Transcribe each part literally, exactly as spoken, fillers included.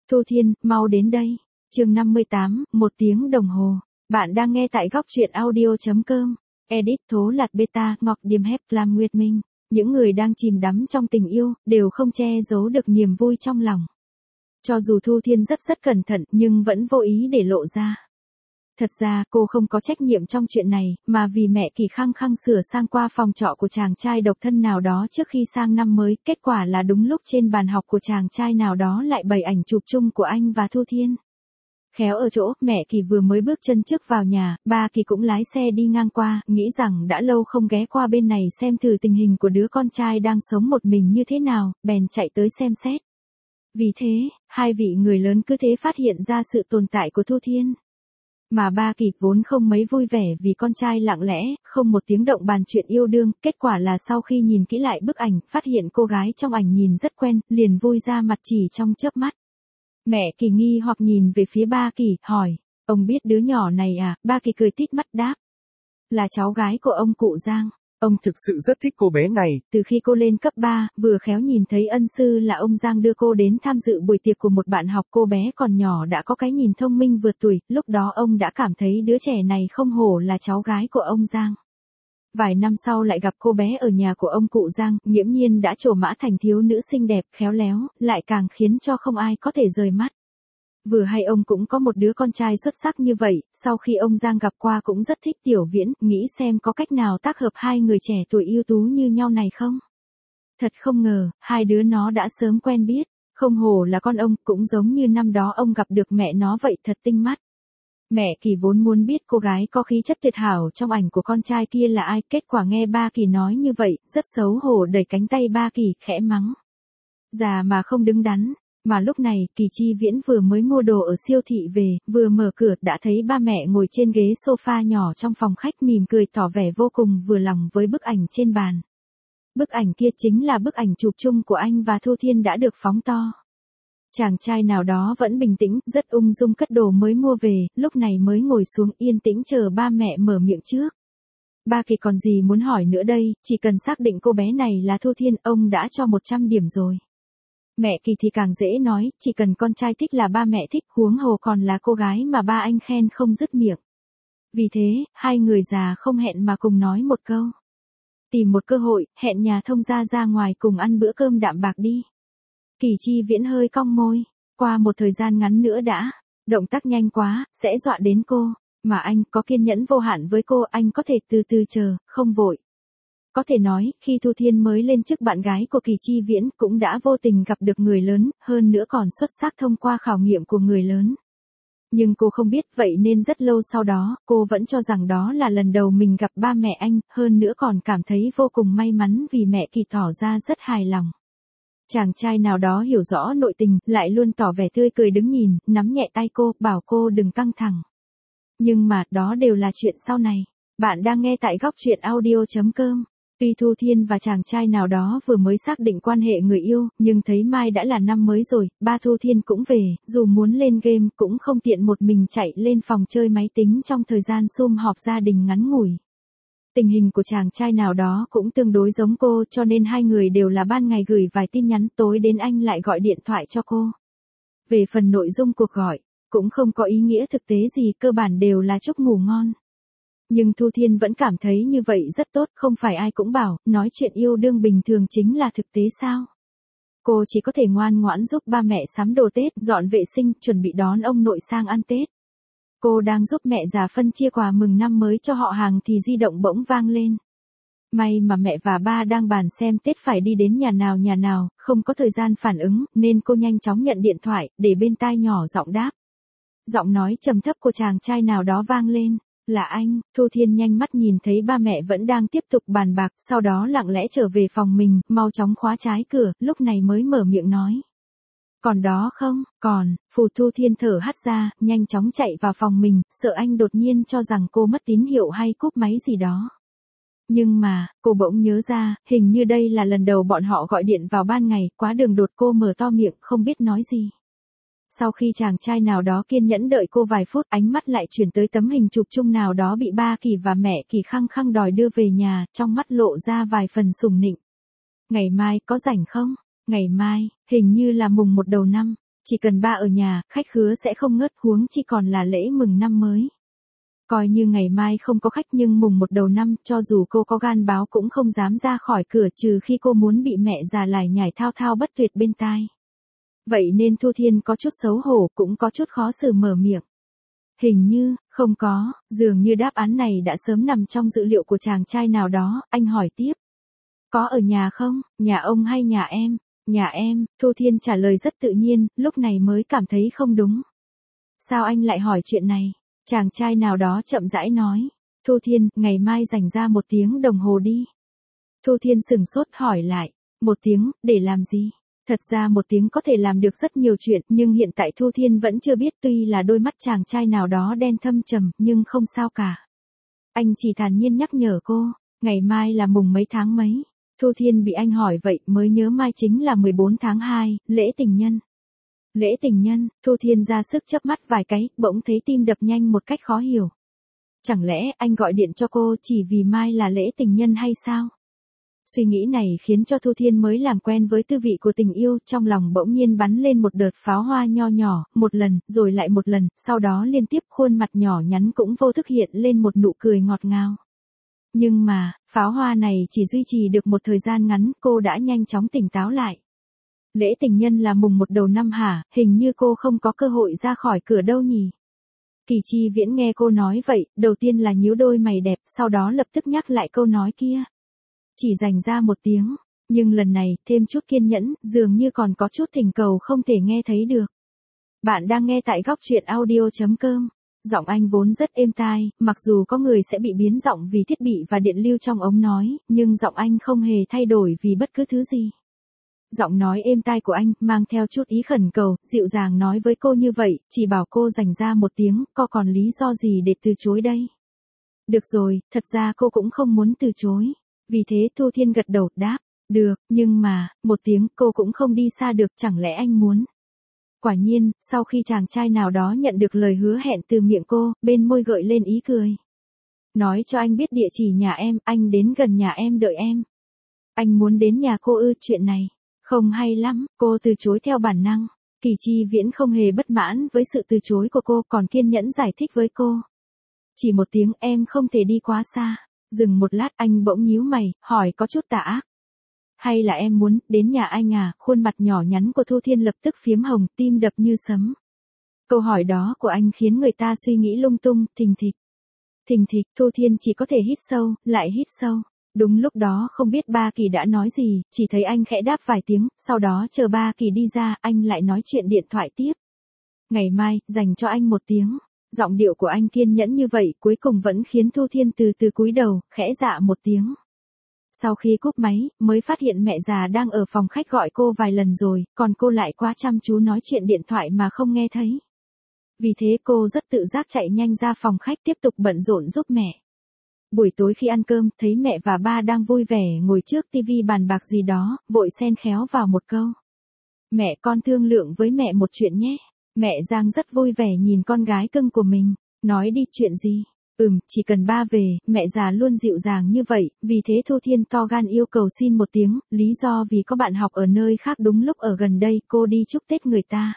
Thu Thiên, mau đến đây. Chương năm mươi tám, một tiếng đồng hồ. Bạn đang nghe tại góc truyện audio.com. Edit Thố Lạt Beta, Ngọc Điềm Hép, Lam Nguyệt Minh. Những người đang chìm đắm trong tình yêu, đều không che giấu được niềm vui trong lòng. Cho dù Thu Thiên rất rất cẩn thận, nhưng vẫn vô ý để lộ ra. Thật ra, cô không có trách nhiệm trong chuyện này, mà vì mẹ Kỳ khăng khăng sửa sang qua phòng trọ của chàng trai độc thân nào đó trước khi sang năm mới, kết quả là đúng lúc trên bàn học của chàng trai nào đó lại bày ảnh chụp chung của anh và Thu Thiên. Khéo ở chỗ, mẹ Kỳ vừa mới bước chân trước vào nhà, ba Kỳ cũng lái xe đi ngang qua, nghĩ rằng đã lâu không ghé qua bên này xem thử tình hình của đứa con trai đang sống một mình như thế nào, bèn chạy tới xem xét. Vì thế, hai vị người lớn cứ thế phát hiện ra sự tồn tại của Thu Thiên. Mà ba Kỳ vốn không mấy vui vẻ vì con trai lặng lẽ, không một tiếng động bàn chuyện yêu đương, kết quả là sau khi nhìn kỹ lại bức ảnh, phát hiện cô gái trong ảnh nhìn rất quen, liền vui ra mặt chỉ trong chớp mắt. Mẹ Kỳ nghi hoặc nhìn về phía ba Kỳ, hỏi, ông biết đứa nhỏ này à? Ba Kỳ cười tít mắt đáp, là cháu gái của ông cụ Giang. Ông thực sự rất thích cô bé này. Từ khi cô lên cấp ba, vừa khéo nhìn thấy ân sư là ông Giang đưa cô đến tham dự buổi tiệc của một bạn học, cô bé còn nhỏ đã có cái nhìn thông minh vượt tuổi, lúc đó ông đã cảm thấy đứa trẻ này không hổ là cháu gái của ông Giang. Vài năm sau lại gặp cô bé ở nhà của ông cụ Giang, nghiễm nhiên đã trổ mã thành thiếu nữ xinh đẹp, khéo léo, lại càng khiến cho không ai có thể rời mắt. Vừa hay ông cũng có một đứa con trai xuất sắc như vậy, sau khi ông Giang gặp qua cũng rất thích Tiểu Viễn, nghĩ xem có cách nào tác hợp hai người trẻ tuổi ưu tú như nhau này không. Thật không ngờ, hai đứa nó đã sớm quen biết, không hổ là con ông, cũng giống như năm đó ông gặp được mẹ nó vậy, thật tinh mắt. Mẹ Kỳ vốn muốn biết cô gái có khí chất tuyệt hảo trong ảnh của con trai kia là ai, kết quả nghe ba Kỳ nói như vậy, rất xấu hổ đẩy cánh tay ba Kỳ, khẽ mắng. Già mà không đứng đắn. Mà lúc này, Kỳ Chi Viễn vừa mới mua đồ ở siêu thị về, vừa mở cửa, đã thấy ba mẹ ngồi trên ghế sofa nhỏ trong phòng khách mỉm cười tỏ vẻ vô cùng vừa lòng với bức ảnh trên bàn. Bức ảnh kia chính là bức ảnh chụp chung của anh và Thu Thiên đã được phóng to. Chàng trai nào đó vẫn bình tĩnh, rất ung dung cất đồ mới mua về, lúc này mới ngồi xuống yên tĩnh chờ ba mẹ mở miệng trước. Ba Kỳ còn gì muốn hỏi nữa đây, chỉ cần xác định cô bé này là Thu Thiên, ông đã cho một trăm điểm rồi. Mẹ Kỳ thì càng dễ nói, chỉ cần con trai thích là ba mẹ thích, huống hồ còn là cô gái mà ba anh khen không dứt miệng. Vì thế, hai người già không hẹn mà cùng nói một câu. Tìm một cơ hội, hẹn nhà thông gia ra ngoài cùng ăn bữa cơm đạm bạc đi. Kỳ Chi Viễn hơi cong môi, qua một thời gian ngắn nữa đã, động tác nhanh quá, sẽ dọa đến cô, mà anh có kiên nhẫn vô hạn với cô, anh có thể từ từ chờ, không vội. Có thể nói, khi Thu Thiên mới lên chức bạn gái của Kỳ Chi Viễn cũng đã vô tình gặp được người lớn, hơn nữa còn xuất sắc thông qua khảo nghiệm của người lớn. Nhưng cô không biết, vậy nên rất lâu sau đó, cô vẫn cho rằng đó là lần đầu mình gặp ba mẹ anh, hơn nữa còn cảm thấy vô cùng may mắn vì mẹ Kỳ tỏ ra rất hài lòng. Chàng trai nào đó hiểu rõ nội tình, lại luôn tỏ vẻ tươi cười đứng nhìn, nắm nhẹ tay cô, bảo cô đừng căng thẳng. Nhưng mà, đó đều là chuyện sau này. Bạn đang nghe tại góc truyện audio.com. Tuy Thu Thiên và chàng trai nào đó vừa mới xác định quan hệ người yêu, nhưng thấy mai đã là năm mới rồi, ba Thu Thiên cũng về, dù muốn lên game cũng không tiện một mình chạy lên phòng chơi máy tính trong thời gian sum họp gia đình ngắn ngủi. Tình hình của chàng trai nào đó cũng tương đối giống cô, cho nên hai người đều là ban ngày gửi vài tin nhắn, tối đến anh lại gọi điện thoại cho cô. Về phần nội dung cuộc gọi, cũng không có ý nghĩa thực tế gì, cơ bản đều là chúc ngủ ngon. Nhưng Thu Thiên vẫn cảm thấy như vậy rất tốt, không phải ai cũng bảo, nói chuyện yêu đương bình thường chính là thực tế sao. Cô chỉ có thể ngoan ngoãn giúp ba mẹ sắm đồ Tết, dọn vệ sinh, chuẩn bị đón ông nội sang ăn Tết. Cô đang giúp mẹ già phân chia quà mừng năm mới cho họ hàng thì di động bỗng vang lên. May mà mẹ và ba đang bàn xem Tết phải đi đến nhà nào nhà nào, không có thời gian phản ứng, nên cô nhanh chóng nhận điện thoại, để bên tai nhỏ giọng đáp. Giọng nói trầm thấp của chàng trai nào đó vang lên. Là anh. Thu Thiên nhanh mắt nhìn thấy ba mẹ vẫn đang tiếp tục bàn bạc, sau đó lặng lẽ trở về phòng mình, mau chóng khóa trái cửa, lúc này mới mở miệng nói. Còn đó không? Còn. Phù Thu Thiên thở hắt ra, nhanh chóng chạy vào phòng mình, sợ anh đột nhiên cho rằng cô mất tín hiệu hay cúp máy gì đó. Nhưng mà, cô bỗng nhớ ra, hình như đây là lần đầu bọn họ gọi điện vào ban ngày, quá đường đột, cô mở to miệng, không biết nói gì. Sau khi chàng trai nào đó kiên nhẫn đợi cô vài phút, ánh mắt lại chuyển tới tấm hình chụp chung nào đó bị ba Kỳ và mẹ Kỳ khăng khăng đòi đưa về nhà, trong mắt lộ ra vài phần sùng nịnh. Ngày mai có rảnh không? Ngày mai, hình như là mùng một đầu năm. Chỉ cần ba ở nhà, khách khứa sẽ không ngớt, huống chi còn là lễ mừng năm mới. Coi như ngày mai không có khách nhưng mùng một đầu năm, cho dù cô có gan báo cũng không dám ra khỏi cửa trừ khi cô muốn bị mẹ già lải nhải thao thao bất tuyệt bên tai. Vậy nên Thu Thiên có chút xấu hổ, cũng có chút khó xử mở miệng. Hình như, không có, dường như đáp án này đã sớm nằm trong dữ liệu của chàng trai nào đó, anh hỏi tiếp. Có ở nhà không, nhà ông hay nhà em? Nhà em, Thu Thiên trả lời rất tự nhiên, lúc này mới cảm thấy không đúng. Sao anh lại hỏi chuyện này? Chàng trai nào đó chậm rãi nói. Thu Thiên, ngày mai dành ra một tiếng đồng hồ đi. Thu Thiên sừng sốt hỏi lại. Một tiếng, để làm gì? Thật ra một tiếng có thể làm được rất nhiều chuyện, nhưng hiện tại Thu Thiên vẫn chưa biết, tuy là đôi mắt chàng trai nào đó đen thâm trầm, nhưng không sao cả. Anh chỉ thản nhiên nhắc nhở cô, ngày mai là mùng mấy tháng mấy. Thu Thiên bị anh hỏi vậy mới nhớ mai chính là mười bốn tháng hai, lễ tình nhân. Lễ tình nhân, Thu Thiên ra sức chớp mắt vài cái, bỗng thấy tim đập nhanh một cách khó hiểu. Chẳng lẽ anh gọi điện cho cô chỉ vì mai là lễ tình nhân hay sao? Suy nghĩ này khiến cho Thu Thiên mới làm quen với tư vị của tình yêu, trong lòng bỗng nhiên bắn lên một đợt pháo hoa nho nhỏ, một lần, rồi lại một lần, sau đó liên tiếp khuôn mặt nhỏ nhắn cũng vô thức hiện lên một nụ cười ngọt ngào. Nhưng mà, pháo hoa này chỉ duy trì được một thời gian ngắn, cô đã nhanh chóng tỉnh táo lại. Lễ tình nhân là mùng một đầu năm hả, hình như cô không có cơ hội ra khỏi cửa đâu nhỉ. Kỳ Chi Viễn nghe cô nói vậy, đầu tiên là nhíu đôi mày đẹp, sau đó lập tức nhắc lại câu nói kia. Chỉ dành ra một tiếng, nhưng lần này, thêm chút kiên nhẫn, dường như còn có chút thỉnh cầu không thể nghe thấy được. Bạn đang nghe tại góc truyện audio chấm com. Giọng anh vốn rất êm tai, mặc dù có người sẽ bị biến giọng vì thiết bị và điện lưu trong ống nói, nhưng giọng anh không hề thay đổi vì bất cứ thứ gì. Giọng nói êm tai của anh, mang theo chút ý khẩn cầu, dịu dàng nói với cô như vậy, chỉ bảo cô dành ra một tiếng, có còn lý do gì để từ chối đây? Được rồi, thật ra cô cũng không muốn từ chối. Vì thế Thu Thiên gật đầu, đáp, được, nhưng mà, một tiếng cô cũng không đi xa được, chẳng lẽ anh muốn? Quả nhiên, sau khi chàng trai nào đó nhận được lời hứa hẹn từ miệng cô, bên môi gợi lên ý cười. Nói cho anh biết địa chỉ nhà em, anh đến gần nhà em đợi em. Anh muốn đến nhà cô ư, chuyện này. Không hay lắm, cô từ chối theo bản năng. Kỳ Chi Viễn không hề bất mãn với sự từ chối của cô, còn kiên nhẫn giải thích với cô. Chỉ một tiếng, em không thể đi quá xa. Dừng một lát anh bỗng nhíu mày, hỏi có chút tà ác. Hay là em muốn, đến nhà anh à, khuôn mặt nhỏ nhắn của Thu Thiên lập tức phiếm hồng, tim đập như sấm. Câu hỏi đó của anh khiến người ta suy nghĩ lung tung, thình thịch. Thình thịch, Thu Thiên chỉ có thể hít sâu, lại hít sâu. Đúng lúc đó không biết ba Kỳ đã nói gì, chỉ thấy anh khẽ đáp vài tiếng, sau đó chờ ba Kỳ đi ra, anh lại nói chuyện điện thoại tiếp. Ngày mai, dành cho anh một tiếng. Giọng điệu của anh kiên nhẫn như vậy, cuối cùng vẫn khiến Thu Thiên từ từ cúi đầu, khẽ dạ một tiếng. Sau khi cúp máy, mới phát hiện mẹ già đang ở phòng khách gọi cô vài lần rồi, còn cô lại quá chăm chú nói chuyện điện thoại mà không nghe thấy. Vì thế cô rất tự giác chạy nhanh ra phòng khách tiếp tục bận rộn giúp mẹ. Buổi tối khi ăn cơm, thấy mẹ và ba đang vui vẻ ngồi trước tivi bàn bạc gì đó, vội xen khéo vào một câu. Mẹ, con thương lượng với mẹ một chuyện nhé. Mẹ Giang rất vui vẻ nhìn con gái cưng của mình. Nói đi, chuyện gì? Ừm, chỉ cần ba về, mẹ già luôn dịu dàng như vậy, vì thế Thu Thiên to gan yêu cầu xin một tiếng, lý do vì có bạn học ở nơi khác đúng lúc ở gần đây, cô đi chúc Tết người ta.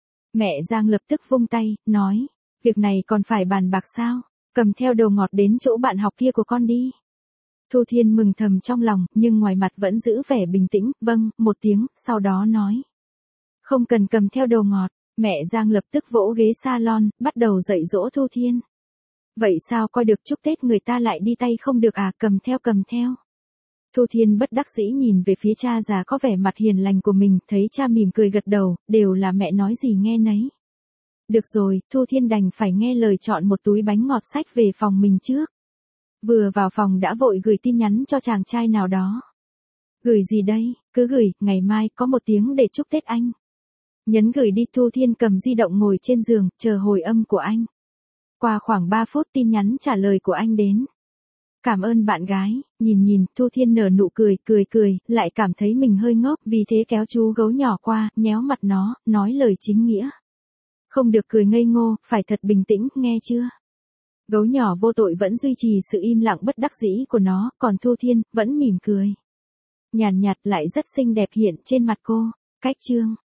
Mẹ Giang lập tức vung tay, nói, việc này còn phải bàn bạc sao? Cầm theo đồ ngọt đến chỗ bạn học kia của con đi. Thu Thiên mừng thầm trong lòng, nhưng ngoài mặt vẫn giữ vẻ bình tĩnh, vâng, một tiếng, sau đó nói. Không cần cầm theo đồ ngọt. Mẹ Giang lập tức vỗ ghế salon, bắt đầu dạy dỗ Thu Thiên. Vậy sao coi được chúc Tết người ta lại đi tay không được à, cầm theo cầm theo. Thu Thiên bất đắc dĩ nhìn về phía cha già có vẻ mặt hiền lành của mình, thấy cha mỉm cười gật đầu, đều là mẹ nói gì nghe nấy. Được rồi, Thu Thiên đành phải nghe lời chọn một túi bánh ngọt xách về phòng mình trước. Vừa vào phòng đã vội gửi tin nhắn cho chàng trai nào đó. Gửi gì đây, cứ gửi, ngày mai có một tiếng để chúc Tết anh. Nhấn gửi đi. Thu Thiên cầm di động ngồi trên giường, chờ hồi âm của anh. Qua khoảng ba phút tin nhắn trả lời của anh đến. Cảm ơn bạn gái, nhìn nhìn, Thu Thiên nở nụ cười, cười cười, lại cảm thấy mình hơi ngốc, vì thế kéo chú gấu nhỏ qua, nhéo mặt nó, nói lời chính nghĩa. Không được cười ngây ngô, phải thật bình tĩnh, nghe chưa? Gấu nhỏ vô tội vẫn duy trì sự im lặng bất đắc dĩ của nó, còn Thu Thiên, vẫn mỉm cười. Nhàn nhạt lại rất xinh đẹp hiện trên mặt cô. Cách chương